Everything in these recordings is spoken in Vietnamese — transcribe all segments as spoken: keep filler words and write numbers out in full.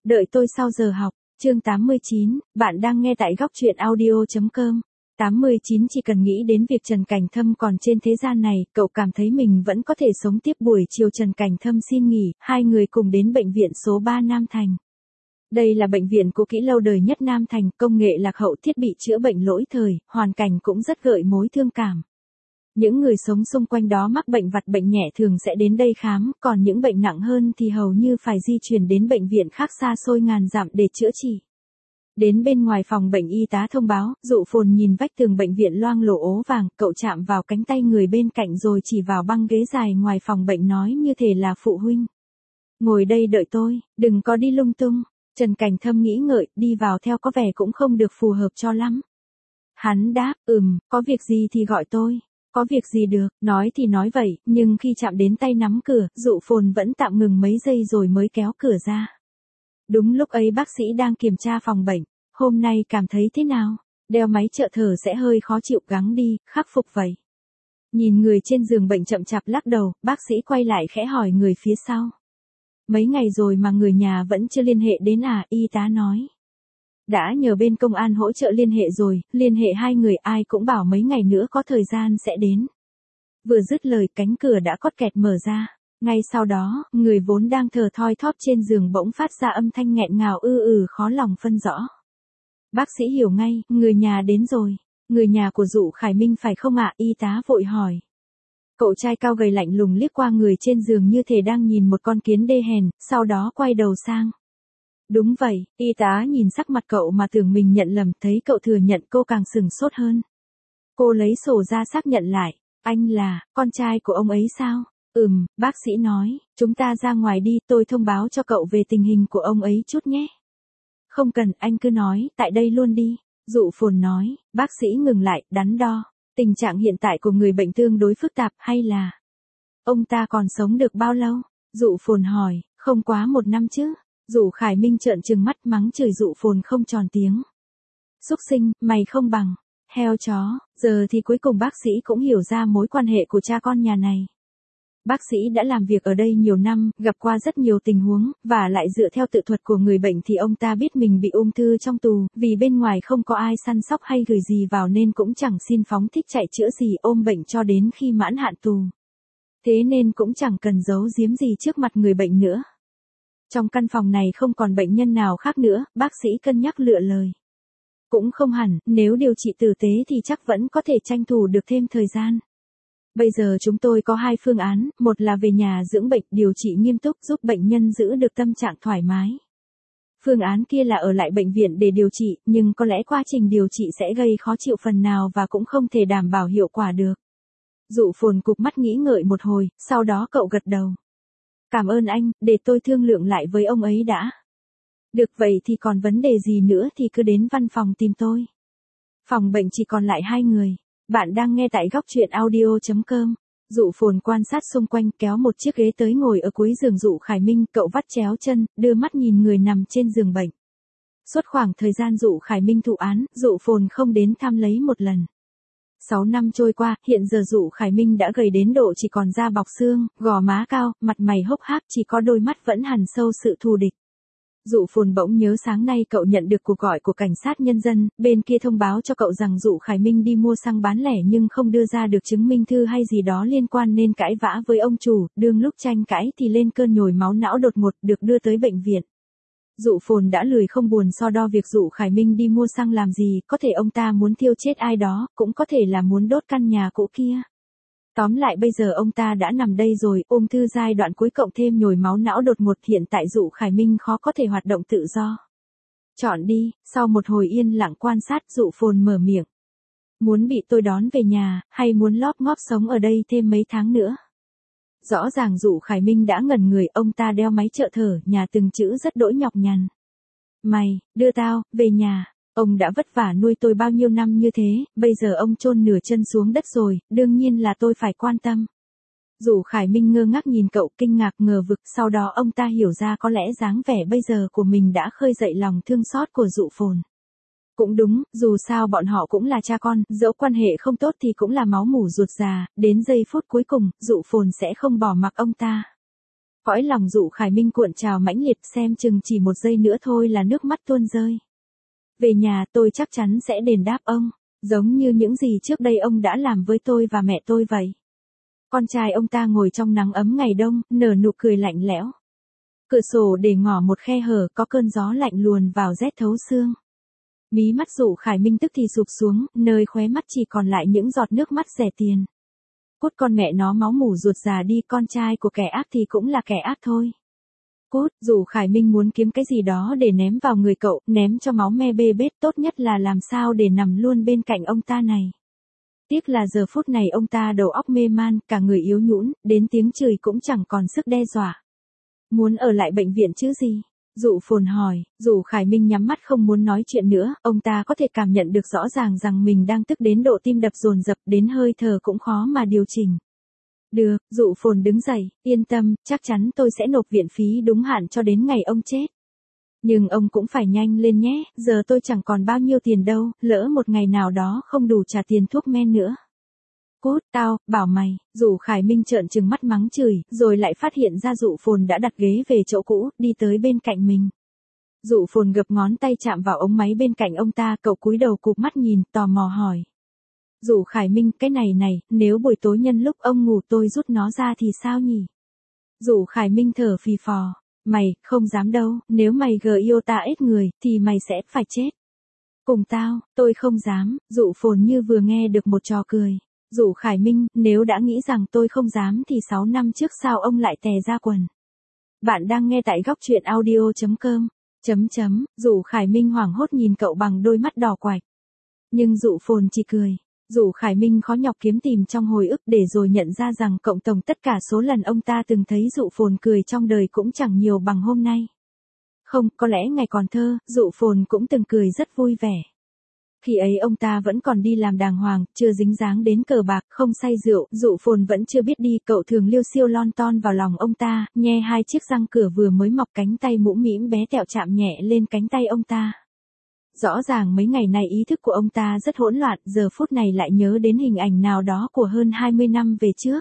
Đợi tôi sau giờ học, chương tám mươi chín, bạn đang nghe tại góc truyện audio.com. tám mươi chín Chỉ cần nghĩ đến việc Trần Cảnh Thâm còn trên thế gian này, cậu cảm thấy mình vẫn có thể sống tiếp. Buổi chiều Trần Cảnh Thâm xin nghỉ, hai người cùng đến bệnh viện số ba Nam Thành. Đây là bệnh viện cũ kỹ lâu đời nhất Nam Thành, công nghệ lạc hậu, thiết bị chữa bệnh lỗi thời, hoàn cảnh cũng rất gợi mối thương cảm. Những người sống xung quanh đó mắc bệnh vặt bệnh nhẹ thường sẽ đến đây khám, còn những bệnh nặng hơn thì hầu như phải di chuyển đến bệnh viện khác xa xôi ngàn dặm để chữa trị. Đến bên ngoài phòng bệnh, y tá thông báo, Dụ Phồn nhìn vách tường bệnh viện loang lổ ố vàng, cậu chạm vào cánh tay người bên cạnh rồi chỉ vào băng ghế dài ngoài phòng bệnh nói như thể là phụ huynh. Ngồi đây đợi tôi, đừng có đi lung tung. Trần Cảnh Thâm nghĩ ngợi, đi vào theo có vẻ cũng không được phù hợp cho lắm. Hắn đáp, ừm, có việc gì thì gọi tôi. Có việc gì được, nói thì nói vậy, nhưng khi chạm đến tay nắm cửa, Dụ Phồn vẫn tạm ngừng mấy giây rồi mới kéo cửa ra. Đúng lúc ấy bác sĩ đang kiểm tra phòng bệnh. Hôm nay cảm thấy thế nào? Đeo máy trợ thở sẽ hơi khó chịu, gắng đi, khắc phục vậy. Nhìn người trên giường bệnh chậm chạp lắc đầu, bác sĩ quay lại khẽ hỏi người phía sau. Mấy ngày rồi mà người nhà vẫn chưa liên hệ đến à? Y tá nói. Đã nhờ bên công an hỗ trợ liên hệ rồi, liên hệ hai người, ai cũng bảo mấy ngày nữa có thời gian sẽ đến. Vừa dứt lời cánh cửa đã cót kẹt mở ra. Ngay sau đó, người vốn đang thờ thoi thóp trên giường bỗng phát ra âm thanh nghẹn ngào ư ừ khó lòng phân rõ. Bác sĩ hiểu ngay, người nhà đến rồi. Người nhà của Dụ Khải Minh phải không ạ? Y tá vội hỏi. Cậu trai cao gầy lạnh lùng liếc qua người trên giường như thể đang nhìn một con kiến đê hèn, sau đó quay đầu sang. Đúng vậy, y tá nhìn sắc mặt cậu mà tưởng mình nhận lầm, thấy cậu thừa nhận cô càng sửng sốt hơn. Cô lấy sổ ra xác nhận lại, anh là, con trai của ông ấy sao? Ừm, bác sĩ nói, chúng ta ra ngoài đi, tôi thông báo cho cậu về tình hình của ông ấy chút nhé. Không cần, anh cứ nói, tại đây luôn đi, Dụ Phồn nói, bác sĩ ngừng lại, đắn đo, tình trạng hiện tại của người bệnh tương đối phức tạp hay là... Ông ta còn sống được bao lâu? Dụ Phồn hỏi, không quá một năm chứ? Dụ Khải Minh trợn trừng mắt mắng chửi Dụ Phồn không tròn tiếng. Súc sinh, mày không bằng, heo chó, giờ thì cuối cùng bác sĩ cũng hiểu ra mối quan hệ của cha con nhà này. Bác sĩ đã làm việc ở đây nhiều năm, gặp qua rất nhiều tình huống, và lại dựa theo tự thuật của người bệnh thì ông ta biết mình bị ung thư trong tù, vì bên ngoài không có ai săn sóc hay gửi gì vào nên cũng chẳng xin phóng thích chạy chữa gì, ôm bệnh cho đến khi mãn hạn tù. Thế nên cũng chẳng cần giấu giếm gì trước mặt người bệnh nữa. Trong căn phòng này không còn bệnh nhân nào khác nữa, bác sĩ cân nhắc lựa lời. Cũng không hẳn, nếu điều trị tử tế thì chắc vẫn có thể tranh thủ được thêm thời gian. Bây giờ chúng tôi có hai phương án, một là về nhà dưỡng bệnh, điều trị nghiêm túc giúp bệnh nhân giữ được tâm trạng thoải mái. Phương án kia là ở lại bệnh viện để điều trị, nhưng có lẽ quá trình điều trị sẽ gây khó chịu phần nào và cũng không thể đảm bảo hiệu quả được. Dụ Phồn cụp mắt nghĩ ngợi một hồi, sau đó cậu gật đầu. Cảm ơn anh, để tôi thương lượng lại với ông ấy đã. Được vậy thì còn vấn đề gì nữa thì cứ đến văn phòng tìm tôi. Phòng bệnh chỉ còn lại hai người. Bạn đang nghe tại góc truyện audio.com. Dụ Phồn quan sát xung quanh, kéo một chiếc ghế tới ngồi ở cuối giường Dụ Khải Minh, cậu vắt chéo chân, đưa mắt nhìn người nằm trên giường bệnh. Suốt khoảng thời gian Dụ Khải Minh thụ án, Dụ Phồn không đến thăm lấy một lần. Sáu năm trôi qua, hiện giờ Dụ Khải Minh đã gầy đến độ chỉ còn da bọc xương, gò má cao, mặt mày hốc hác, chỉ có đôi mắt vẫn hằn sâu sự thù địch. Dụ Phồn bỗng nhớ sáng nay cậu nhận được cuộc gọi của cảnh sát nhân dân, bên kia thông báo cho cậu rằng Dụ Khải Minh đi mua xăng bán lẻ nhưng không đưa ra được chứng minh thư hay gì đó liên quan nên cãi vã với ông chủ, đương lúc tranh cãi thì lên cơn nhồi máu não đột ngột, được đưa tới bệnh viện. Dụ Phồn đã lười không buồn so đo việc Dụ Khải Minh đi mua xăng làm gì, có thể ông ta muốn thiêu chết ai đó, cũng có thể là muốn đốt căn nhà cũ kia. Tóm lại bây giờ ông ta đã nằm đây rồi, ung thư giai đoạn cuối cộng thêm nhồi máu não đột ngột, hiện tại Dụ Khải Minh khó có thể hoạt động tự do. Chọn đi, sau một hồi yên lặng quan sát Dụ Phồn mở miệng. Muốn bị tôi đón về nhà, hay muốn lóp ngóp sống ở đây thêm mấy tháng nữa? Rõ ràng Dụ Khải Minh đã ngẩn người, ông ta đeo máy trợ thở, nhà từng chữ rất đỗi nhọc nhằn. Mày, đưa tao, về nhà. Ông đã vất vả nuôi tôi bao nhiêu năm như thế, bây giờ ông chôn nửa chân xuống đất rồi, đương nhiên là tôi phải quan tâm. Dụ Khải Minh ngơ ngác nhìn cậu, kinh ngạc ngờ vực, sau đó ông ta hiểu ra có lẽ dáng vẻ bây giờ của mình đã khơi dậy lòng thương xót của Dụ Phồn. Cũng đúng, dù sao bọn họ cũng là cha con, dẫu quan hệ không tốt thì cũng là máu mủ ruột già, đến giây phút cuối cùng, Dụ Phồn sẽ không bỏ mặc ông ta. Cõi lòng Dụ Khải Minh cuộn trào mãnh liệt, xem chừng chỉ một giây nữa thôi là nước mắt tuôn rơi. Về nhà tôi chắc chắn sẽ đền đáp ông, giống như những gì trước đây ông đã làm với tôi và mẹ tôi vậy. Con trai ông ta ngồi trong nắng ấm ngày đông, nở nụ cười lạnh lẽo. Cửa sổ để ngỏ một khe hở, có cơn gió lạnh luồn vào rét thấu xương. Mí mắt Dụ Khải Minh tức thì sụp xuống, nơi khóe mắt chỉ còn lại những giọt nước mắt rẻ tiền. Cút con mẹ nó máu mủ ruột già đi, con trai của kẻ ác thì cũng là kẻ ác thôi. Cút, Dụ Khải Minh muốn kiếm cái gì đó để ném vào người cậu, ném cho máu me bê bết, tốt nhất là làm sao để nằm luôn bên cạnh ông ta này. Tiếc là giờ phút này ông ta đầu óc mê man, cả người yếu nhũn, đến tiếng chửi cũng chẳng còn sức đe dọa. Muốn ở lại bệnh viện chứ gì? Dụ Phồn hỏi. Dụ Khải Minh nhắm mắt không muốn nói chuyện nữa, ông ta có thể cảm nhận được rõ ràng rằng mình đang tức đến độ tim đập dồn dập, đến hơi thở cũng khó mà điều chỉnh. Được, Dụ Phồn đứng dậy, yên tâm, chắc chắn tôi sẽ nộp viện phí đúng hạn cho đến ngày ông chết. Nhưng ông cũng phải nhanh lên nhé, giờ tôi chẳng còn bao nhiêu tiền đâu, lỡ một ngày nào đó không đủ trả tiền thuốc men nữa. Cút, tao, bảo mày. Dụ Khải Minh trợn trừng mắt mắng chửi, rồi lại phát hiện ra Dụ Phồn đã đặt ghế về chỗ cũ, đi tới bên cạnh mình. Dụ Phồn gập ngón tay chạm vào ống máy bên cạnh ông ta, cậu cúi đầu cụp mắt nhìn, tò mò hỏi. Dụ Khải Minh, cái này này, nếu buổi tối nhân lúc ông ngủ tôi rút nó ra thì sao nhỉ? Dụ Khải Minh thở phì phò. Mày, không dám đâu, nếu mày gờ yêu ta ít người, thì mày sẽ phải chết. Cùng tao, tôi không dám. Dụ Phồn như vừa nghe được một trò cười. Dụ Khải Minh, nếu đã nghĩ rằng tôi không dám thì sáu năm trước sao ông lại tè ra quần. Bạn đang nghe tại góc truyện audio chấm com. Chấm chấm, Dụ Khải Minh hoảng hốt nhìn cậu bằng đôi mắt đỏ quạch. Nhưng Dụ Phồn chỉ cười. Dụ Khải Minh khó nhọc kiếm tìm trong hồi ức để rồi nhận ra rằng cộng tổng tất cả số lần ông ta từng thấy Dụ Phồn cười trong đời cũng chẳng nhiều bằng hôm nay. Không, có lẽ ngày còn thơ, Dụ Phồn cũng từng cười rất vui vẻ. Khi ấy ông ta vẫn còn đi làm đàng hoàng, chưa dính dáng đến cờ bạc, không say rượu, Dụ Phồn vẫn chưa biết đi, cậu thường liêu xiêu lon ton vào lòng ông ta, nhe hai chiếc răng cửa vừa mới mọc, cánh tay mũm mĩm bé tẹo chạm nhẹ lên cánh tay ông ta. Rõ ràng mấy ngày nay ý thức của ông ta rất hỗn loạn, giờ phút này lại nhớ đến hình ảnh nào đó của hơn hai mươi năm về trước.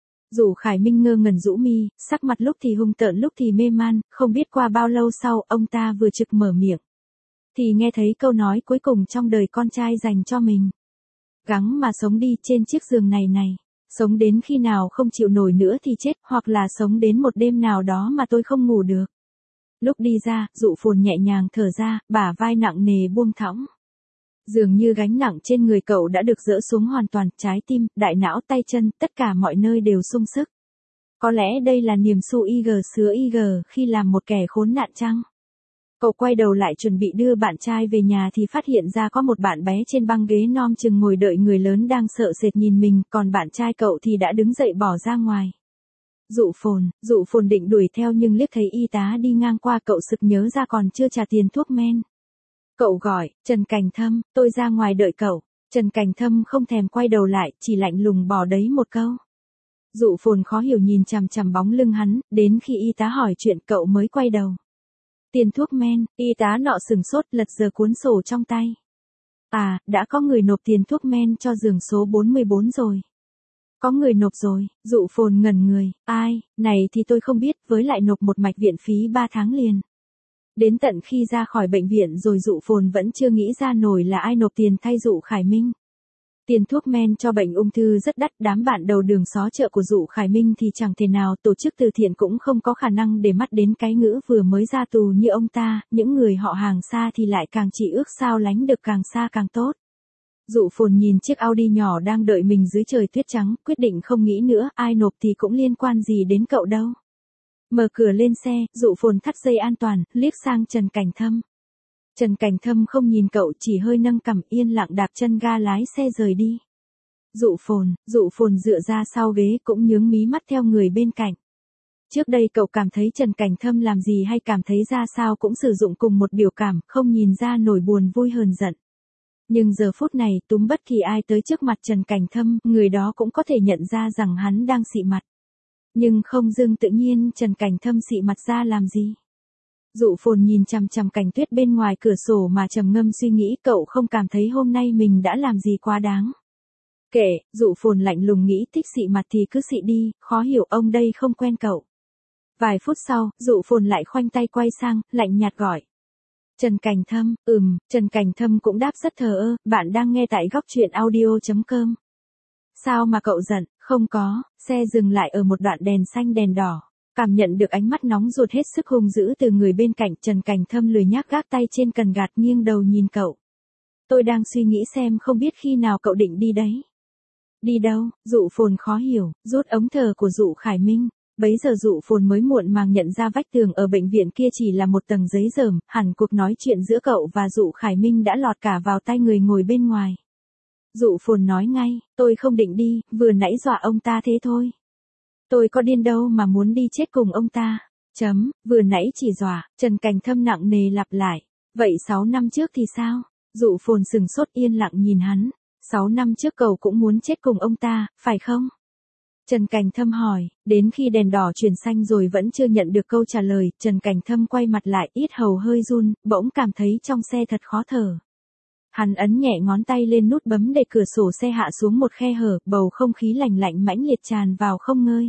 Dụ Khải Minh ngơ ngẩn rũ mi, sắc mặt lúc thì hung tợn lúc thì mê man, không biết qua bao lâu sau, ông ta vừa trực mở miệng. Thì nghe thấy câu nói cuối cùng trong đời con trai dành cho mình. Gắng mà sống đi trên chiếc giường này này. Sống đến khi nào không chịu nổi nữa thì chết, hoặc là sống đến một đêm nào đó mà tôi không ngủ được. Lúc đi ra, Dụ Phồn nhẹ nhàng thở ra, bả vai nặng nề buông thõng. Dường như gánh nặng trên người cậu đã được dỡ xuống hoàn toàn, trái tim, đại não, tay chân, tất cả mọi nơi đều sung sức. Có lẽ đây là niềm su ig sứa ig khi làm một kẻ khốn nạn chăng? Cậu quay đầu lại chuẩn bị đưa bạn trai về nhà thì phát hiện ra có một bạn bé trên băng ghế non chừng ngồi đợi người lớn đang sợ sệt nhìn mình, còn bạn trai cậu thì đã đứng dậy bỏ ra ngoài. Dụ Phồn, Dụ Phồn định đuổi theo nhưng liếc thấy y tá đi ngang qua, cậu sực nhớ ra còn chưa trả tiền thuốc men. Cậu gọi, Trần Cảnh Thâm, tôi ra ngoài đợi cậu. Trần Cảnh Thâm không thèm quay đầu lại, chỉ lạnh lùng bỏ đấy một câu. Dụ Phồn khó hiểu nhìn chằm chằm bóng lưng hắn, đến khi y tá hỏi chuyện cậu mới quay đầu. Tiền thuốc men, y tá nọ sừng sốt lật giờ cuốn sổ trong tay. À, đã có người nộp tiền thuốc men cho giường số bốn mươi bốn rồi. Có người nộp rồi, Dụ Phồn ngẩn người, ai, này thì tôi không biết, với lại nộp một mạch viện phí ba tháng liền. Đến tận khi ra khỏi bệnh viện rồi Dụ Phồn vẫn chưa nghĩ ra nổi là ai nộp tiền thay Dụ Khải Minh. Tiền thuốc men cho bệnh ung thư rất đắt, đám bạn đầu đường xó chợ của Dụ Khải Minh thì chẳng thể nào, tổ chức từ thiện cũng không có khả năng để mắt đến cái ngữ vừa mới ra tù như ông ta, những người họ hàng xa thì lại càng chỉ ước sao lánh được càng xa càng tốt. Dụ Phồn nhìn chiếc Audi nhỏ đang đợi mình dưới trời tuyết trắng, quyết định không nghĩ nữa, ai nộp thì cũng liên quan gì đến cậu đâu. Mở cửa lên xe, Dụ Phồn thắt dây an toàn, liếc sang Trần Cảnh Thâm. Trần Cảnh Thâm không nhìn cậu, chỉ hơi nâng cằm, yên lặng đạp chân ga lái xe rời đi. Dụ Phồn, Dụ Phồn dựa ra sau ghế cũng nhướng mí mắt theo người bên cạnh. Trước đây cậu cảm thấy Trần Cảnh Thâm làm gì hay cảm thấy ra sao cũng sử dụng cùng một biểu cảm, không nhìn ra nổi buồn vui hờn giận. Nhưng giờ phút này, túm bất kỳ ai tới trước mặt Trần Cảnh Thâm, người đó cũng có thể nhận ra rằng hắn đang xị mặt. Nhưng không dưng tự nhiên Trần Cảnh Thâm xị mặt ra làm gì? Dụ Phồn nhìn chằm chằm cảnh tuyết bên ngoài cửa sổ mà trầm ngâm suy nghĩ, cậu không cảm thấy hôm nay mình đã làm gì quá đáng. Kệ, Dụ Phồn lạnh lùng nghĩ, thích xị mặt thì cứ xị đi, khó hiểu ông đây không quen cậu. Vài phút sau, Dụ Phồn lại khoanh tay quay sang, lạnh nhạt gọi. Trần Cảnh Thâm, ừm, Trần Cảnh Thâm cũng đáp rất thờ ơ, bạn đang nghe tại góc truyện audio.com. Sao mà cậu giận, không có, xe dừng lại ở một đoạn đèn xanh đèn đỏ. Cảm nhận được ánh mắt nóng ruột hết sức hung dữ từ người bên cạnh, Trần Cảnh Thâm lười nhác gác tay trên cần gạt nghiêng đầu nhìn cậu. Tôi đang suy nghĩ xem không biết khi nào cậu định đi đấy. Đi đâu? Dụ Phồn khó hiểu, rút ống thở của Dụ Khải Minh. Bấy giờ Dụ Phồn mới muộn màng nhận ra vách tường ở bệnh viện kia chỉ là một tầng giấy dởm, hẳn cuộc nói chuyện giữa cậu và Dụ Khải Minh đã lọt cả vào tai người ngồi bên ngoài. Dụ Phồn nói ngay, tôi không định đi, vừa nãy dọa ông ta thế thôi. Tôi có điên đâu mà muốn đi chết cùng ông ta. Chấm, vừa nãy chỉ dọa, Trần Cảnh Thâm nặng nề lặp lại. Vậy sáu năm trước thì sao? Dụ Phồn sừng sốt yên lặng nhìn hắn. Sáu năm trước cậu cũng muốn chết cùng ông ta, phải không? Trần Cảnh Thâm hỏi, đến khi đèn đỏ chuyển xanh rồi vẫn chưa nhận được câu trả lời, Trần Cảnh Thâm quay mặt lại, yết hầu hơi run, bỗng cảm thấy trong xe thật khó thở. Hắn ấn nhẹ ngón tay lên nút bấm để cửa sổ xe hạ xuống một khe hở, bầu không khí lạnh lạnh mãnh liệt tràn vào không ngơi.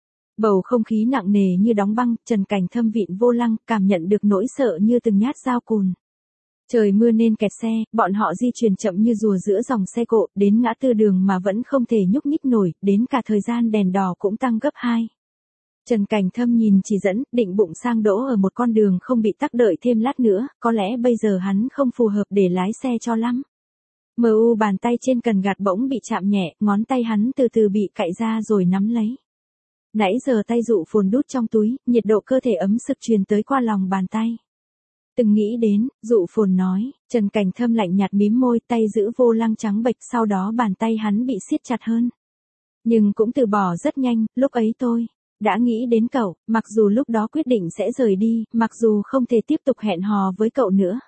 Bầu không khí nặng nề như đóng băng, Trần Cảnh Thâm vịn vô lăng, cảm nhận được nỗi sợ như từng nhát dao cùn. Trời mưa nên kẹt xe, bọn họ di chuyển chậm như rùa giữa dòng xe cộ, đến ngã tư đường mà vẫn không thể nhúc nhích nổi, đến cả thời gian đèn đỏ cũng tăng gấp hai. Trần Cảnh Thâm nhìn chỉ dẫn, định bụng sang đỗ ở một con đường không bị tắc đợi thêm lát nữa, có lẽ bây giờ hắn không phù hợp để lái xe cho lắm. Mờ u bàn tay trên cần gạt bỗng bị chạm nhẹ, ngón tay hắn từ từ bị cạy ra rồi nắm lấy. Nãy giờ tay Dụ Phồn đút trong túi, nhiệt độ cơ thể ấm sực truyền tới qua lòng bàn tay. Từng nghĩ đến, Dụ Phồn nói, Trần Cảnh Thâm lạnh nhạt mím môi, tay giữ vô lăng trắng bệch, sau đó bàn tay hắn bị siết chặt hơn. Nhưng cũng từ bỏ rất nhanh, lúc ấy tôi đã nghĩ đến cậu, mặc dù lúc đó quyết định sẽ rời đi, mặc dù không thể tiếp tục hẹn hò với cậu nữa.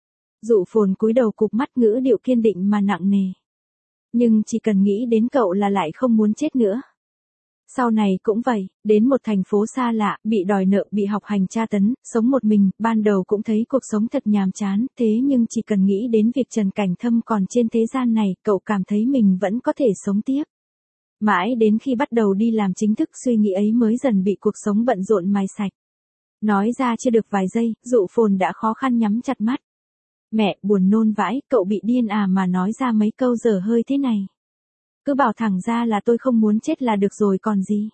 Dụ Phồn cúi đầu cụp mắt, ngữ điệu kiên định mà nặng nề. Nhưng chỉ cần nghĩ đến cậu là lại không muốn chết nữa. Sau này cũng vậy, đến một thành phố xa lạ, bị đòi nợ, bị học hành tra tấn, sống một mình, ban đầu cũng thấy cuộc sống thật nhàm chán, thế nhưng chỉ cần nghĩ đến việc Trần Cảnh Thâm còn trên thế gian này, cậu cảm thấy mình vẫn có thể sống tiếp. Mãi đến khi bắt đầu đi làm chính thức, suy nghĩ ấy mới dần bị cuộc sống bận rộn mài sạch. Nói ra chưa được vài giây, Dụ Phồn đã khó khăn nhắm chặt mắt. Mẹ, buồn nôn vãi, cậu bị điên à mà nói ra mấy câu dở hơi thế này. Cứ bảo thẳng ra là tôi không muốn chết là được rồi còn gì.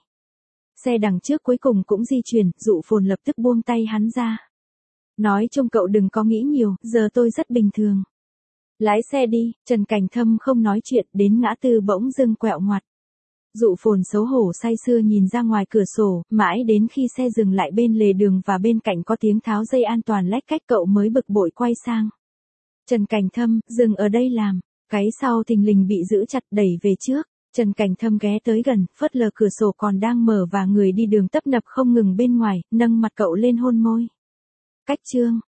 Xe đằng trước cuối cùng cũng di chuyển, Dụ Phồn lập tức buông tay hắn ra. Nói chung cậu đừng có nghĩ nhiều, giờ tôi rất bình thường. Lái xe đi, Trần Cảnh Thâm không nói chuyện, đến ngã tư bỗng dưng quẹo ngoặt. Dụ Phồn xấu hổ say sưa nhìn ra ngoài cửa sổ, mãi đến khi xe dừng lại bên lề đường và bên cạnh có tiếng tháo dây an toàn lách cách cậu mới bực bội quay sang. Trần Cảnh Thâm, dừng ở đây làm. Cái sau thình lình bị giữ chặt đẩy về trước. Trần Cảnh Thâm ghé tới gần, phớt lờ cửa sổ còn đang mở và người đi đường tấp nập không ngừng bên ngoài, nâng mặt cậu lên hôn môi. Cách chương